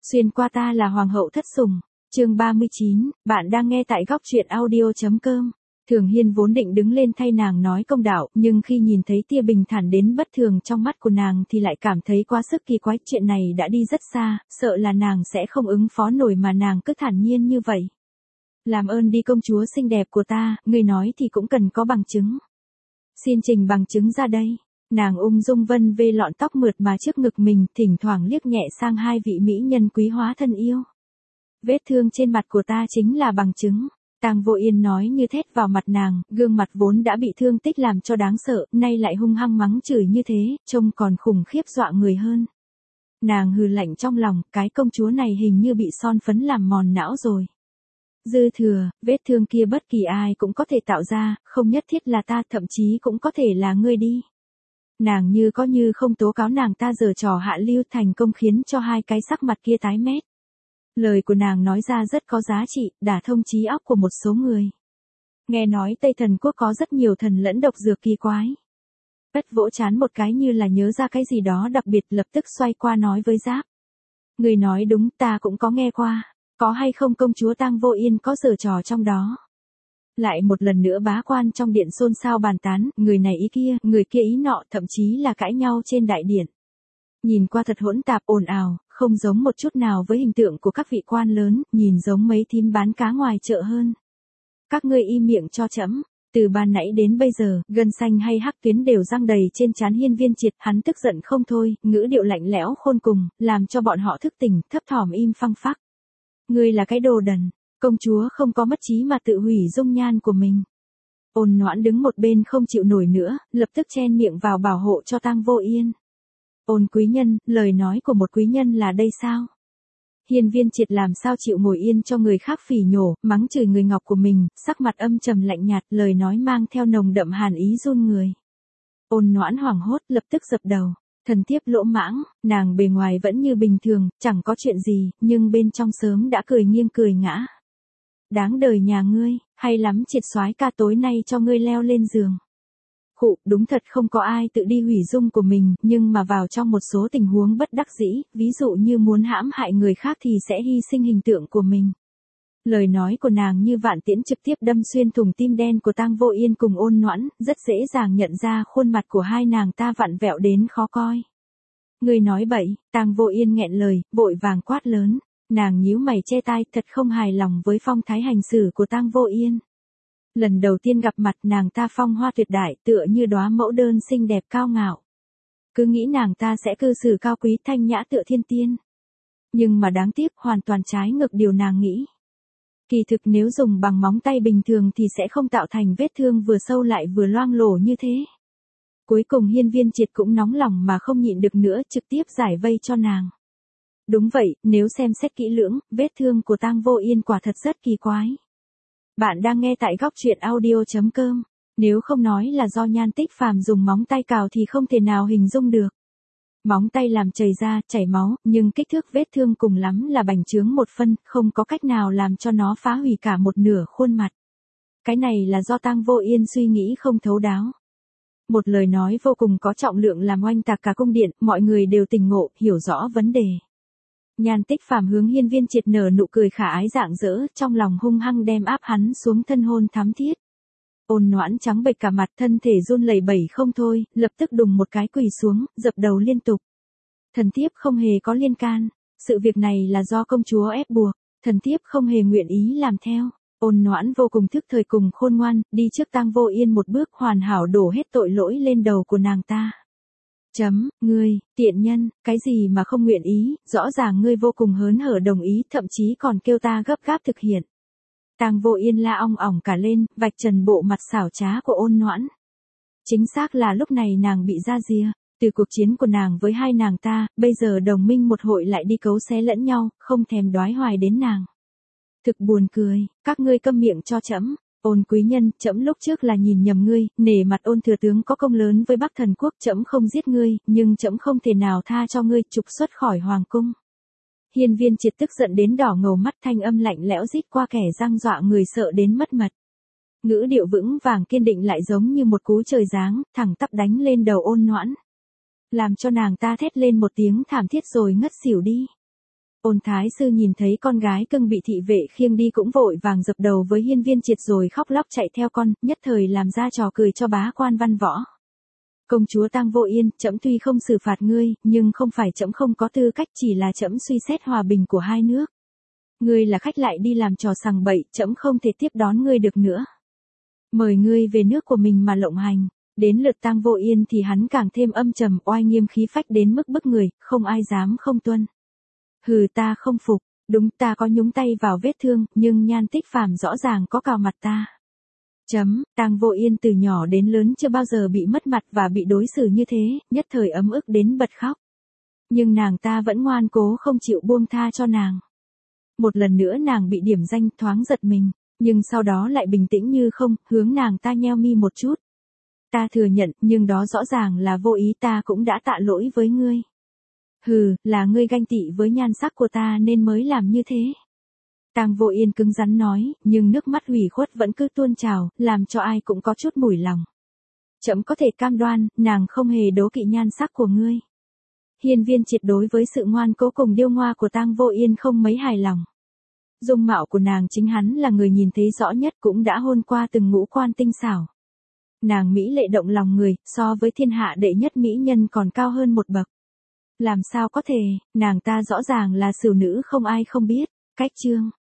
Xuyên qua ta là hoàng hậu thất sủng. Chương 39, bạn đang nghe tại góc truyện audio.com. Thường Hiên vốn định đứng lên thay nàng nói công đạo, nhưng khi nhìn thấy tia bình thản đến bất thường trong mắt của nàng thì lại cảm thấy quá sức kỳ quái, chuyện này đã đi rất xa, sợ là nàng sẽ không ứng phó nổi mà nàng cứ thản nhiên như vậy. Làm ơn đi công chúa xinh đẹp của ta, người nói thì cũng cần có bằng chứng. Xin trình bằng chứng ra đây. Nàng ung dung vân vê lọn tóc mượt mà trước ngực mình, thỉnh thoảng liếc nhẹ sang hai vị mỹ nhân quý hóa thân yêu. Vết thương trên mặt của ta chính là bằng chứng. Tang Vô Yên nói như thét vào mặt nàng, gương mặt vốn đã bị thương tích làm cho đáng sợ, nay lại hung hăng mắng chửi như thế, trông còn khủng khiếp dọa người hơn. Nàng hừ lạnh trong lòng, cái công chúa này hình như bị son phấn làm mòn não rồi. Dư thừa, vết thương kia bất kỳ ai cũng có thể tạo ra, không nhất thiết là ta, thậm chí cũng có thể là ngươi đi. Nàng như có như không tố cáo nàng ta giở trò hạ lưu, thành công khiến cho hai cái sắc mặt kia tái mét. Lời của nàng nói ra rất có giá trị, đả thông trí óc của một số người. Nghe nói Tây Thần Quốc có rất nhiều thần lẫn độc dược kỳ quái. Bất vỗ chán một cái như là nhớ ra cái gì đó đặc biệt, lập tức xoay qua nói với Giáp. Người nói đúng, ta cũng có nghe qua. Có hay không công chúa Tang Vô Yên có giở trò trong đó. Lại một lần nữa bá quan trong điện xôn xao bàn tán, người này ý kia, người kia ý nọ, thậm chí là cãi nhau trên đại điện. Nhìn qua thật hỗn tạp ồn ào, không giống một chút nào với hình tượng của các vị quan lớn, nhìn giống mấy thím bán cá ngoài chợ hơn. Các ngươi im miệng cho trẫm. Từ ban nãy đến bây giờ, gân xanh hay hắc tuyến đều răng đầy trên trán Hiên Viên Triệt, hắn tức giận không thôi, ngữ điệu lạnh lẽo khôn cùng, làm cho bọn họ thức tỉnh, thấp thỏm im phăng phắc. Ngươi là cái đồ đần, công chúa không có mất trí mà tự hủy dung nhan của mình. Ôn Noãn đứng một bên không chịu nổi nữa, lập tức chen miệng vào bảo hộ cho Tang Vô Yên. Ôn quý nhân, lời nói của một quý nhân là đây sao? Hiên Viên Triệt làm sao chịu ngồi yên cho người khác phỉ nhổ, mắng chửi người ngọc của mình, sắc mặt âm trầm lạnh nhạt, lời nói mang theo nồng đậm hàn ý run người. Ôn Noãn hoảng hốt, lập tức dập đầu. Thần thiếp lỗ mãng, nàng bề ngoài vẫn như bình thường, chẳng có chuyện gì, nhưng bên trong sớm đã cười nghiêng cười ngã. Đáng đời nhà ngươi, hay lắm Triệt soái ca, tối nay cho ngươi leo lên giường. Khụ, đúng thật không có ai tự đi hủy dung của mình, nhưng mà vào trong một số tình huống bất đắc dĩ, ví dụ như muốn hãm hại người khác thì sẽ hy sinh hình tượng của mình. Lời nói của nàng như vạn tiễn trực tiếp đâm xuyên thủng tim đen của Tang Vô Yên cùng Ôn Noãn, rất dễ dàng nhận ra khuôn mặt của hai nàng ta vặn vẹo đến khó coi. Ngươi nói bậy, Tang Vô Yên nghẹn lời, vội vàng quát lớn. Nàng nhíu mày che tai, thật không hài lòng với phong thái hành xử của Tang Vô Yên. Lần đầu tiên gặp mặt nàng ta phong hoa tuyệt đại, tựa như đóa mẫu đơn xinh đẹp cao ngạo. Cứ nghĩ nàng ta sẽ cư xử cao quý thanh nhã tựa thiên tiên. Nhưng mà đáng tiếc, hoàn toàn trái ngược điều nàng nghĩ. Kỳ thực nếu dùng bằng móng tay bình thường thì sẽ không tạo thành vết thương vừa sâu lại vừa loang lổ như thế. Cuối cùng Hiên Viên Triệt cũng nóng lòng mà không nhịn được nữa, trực tiếp giải vây cho nàng. Đúng vậy, nếu xem xét kỹ lưỡng, vết thương của Tang Vô Yên quả thật rất kỳ quái. Bạn đang nghe tại góc truyện audio.com. Nếu không nói là do Nhan Tích Phàm dùng móng tay cào thì không thể nào hình dung được. Móng tay làm chảy ra, chảy máu, nhưng kích thước vết thương cùng lắm là bành trướng một phân, không có cách nào làm cho nó phá hủy cả một nửa khuôn mặt. Cái này là do Tang Vô Yên suy nghĩ không thấu đáo. Một lời nói vô cùng có trọng lượng làm oanh tạc cả cung điện, mọi người đều tỉnh ngộ, hiểu rõ vấn đề. Nhan Tích Phàm hướng Hiên Viên Triệt nở nụ cười khả ái rạng rỡ, trong lòng hung hăng đem áp hắn xuống thân hôn thắm thiết. Ôn Noãn trắng bệch cả mặt, thân thể run lẩy bẩy không thôi, lập tức đùng một cái quỳ xuống, dập đầu liên tục. Thần thiếp không hề có liên can, sự việc này là do công chúa ép buộc, thần thiếp không hề nguyện ý làm theo. Ôn Noãn vô cùng thức thời cùng khôn ngoan, đi trước Tang Vô Yên một bước, hoàn hảo đổ hết tội lỗi lên đầu của nàng ta. Ngươi, tiện nhân, cái gì mà không nguyện ý, rõ ràng ngươi vô cùng hớn hở đồng ý, thậm chí còn kêu ta gấp gáp thực hiện. Tang Vô Yên la ong ỏng cả lên, vạch trần bộ mặt xảo trá của Ôn Noãn. Chính xác là lúc này nàng bị ra rìa, từ cuộc chiến của nàng với hai nàng ta, bây giờ đồng minh một hội lại đi cấu xé lẫn nhau, không thèm đoái hoài đến nàng. Thực buồn cười, các ngươi câm miệng cho trẫm. Ôn quý nhân, trẫm lúc trước là nhìn nhầm ngươi, nể mặt Ôn thừa tướng có công lớn với Bắc Thần Quốc, trẫm không giết ngươi, nhưng trẫm không thể nào tha cho ngươi, trục xuất khỏi hoàng cung. Hiên Viên Triệt tức giận đến đỏ ngầu mắt, thanh âm lạnh lẽo rít qua kẻ răng dọa người sợ đến mất mật. Ngữ điệu vững vàng kiên định lại giống như một cú trời giáng, thẳng tắp đánh lên đầu Ôn Noãn. Làm cho nàng ta thét lên một tiếng thảm thiết rồi ngất xỉu đi. Ôn thái sư nhìn thấy con gái cưng bị thị vệ khiêng đi cũng vội vàng dập đầu với Hiên Viên Triệt rồi khóc lóc chạy theo con, nhất thời làm ra trò cười cho bá quan văn võ. Công chúa Tang Vô Yên, trẫm tuy không xử phạt ngươi, nhưng không phải trẫm không có tư cách, chỉ là trẫm suy xét hòa bình của hai nước. Ngươi là khách lại đi làm trò sằng bậy, trẫm không thể tiếp đón ngươi được nữa. Mời ngươi về nước của mình mà lộng hành. Đến lượt Tang Vô Yên thì hắn càng thêm âm trầm, oai nghiêm khí phách đến mức bức người, không ai dám không tuân. Hừ, ta không phục, đúng, ta có nhúng tay vào vết thương, nhưng Nhan Tích Phàm rõ ràng có cào mặt ta. Tang Vô Yên từ nhỏ đến lớn chưa bao giờ bị mất mặt và bị đối xử như thế, nhất thời ấm ức đến bật khóc. Nhưng nàng ta vẫn ngoan cố không chịu buông tha cho nàng. Một lần nữa nàng bị điểm danh, thoáng giật mình, nhưng sau đó lại bình tĩnh như không, hướng nàng ta nheo mi một chút. Ta thừa nhận, nhưng đó rõ ràng là vô ý, ta cũng đã tạ lỗi với ngươi. Hừ, là ngươi ganh tị với nhan sắc của ta nên mới làm như thế. Tang Vô Yên cứng rắn nói, nhưng nước mắt ủy khuất vẫn cứ tuôn trào, làm cho ai cũng có chút mủi lòng. Trẫm có thể cam đoan, nàng không hề đố kỵ nhan sắc của ngươi. Hiên Viên Triệt đối với sự ngoan cố cùng điêu ngoa của Tang Vô Yên không mấy hài lòng. Dung mạo của nàng chính hắn là người nhìn thấy rõ nhất, cũng đã hôn qua từng ngũ quan tinh xảo. Nàng mỹ lệ động lòng người, so với thiên hạ đệ nhất mỹ nhân còn cao hơn một bậc. Làm sao có thể, nàng ta rõ ràng là sửu nữ không ai không biết. Cách chương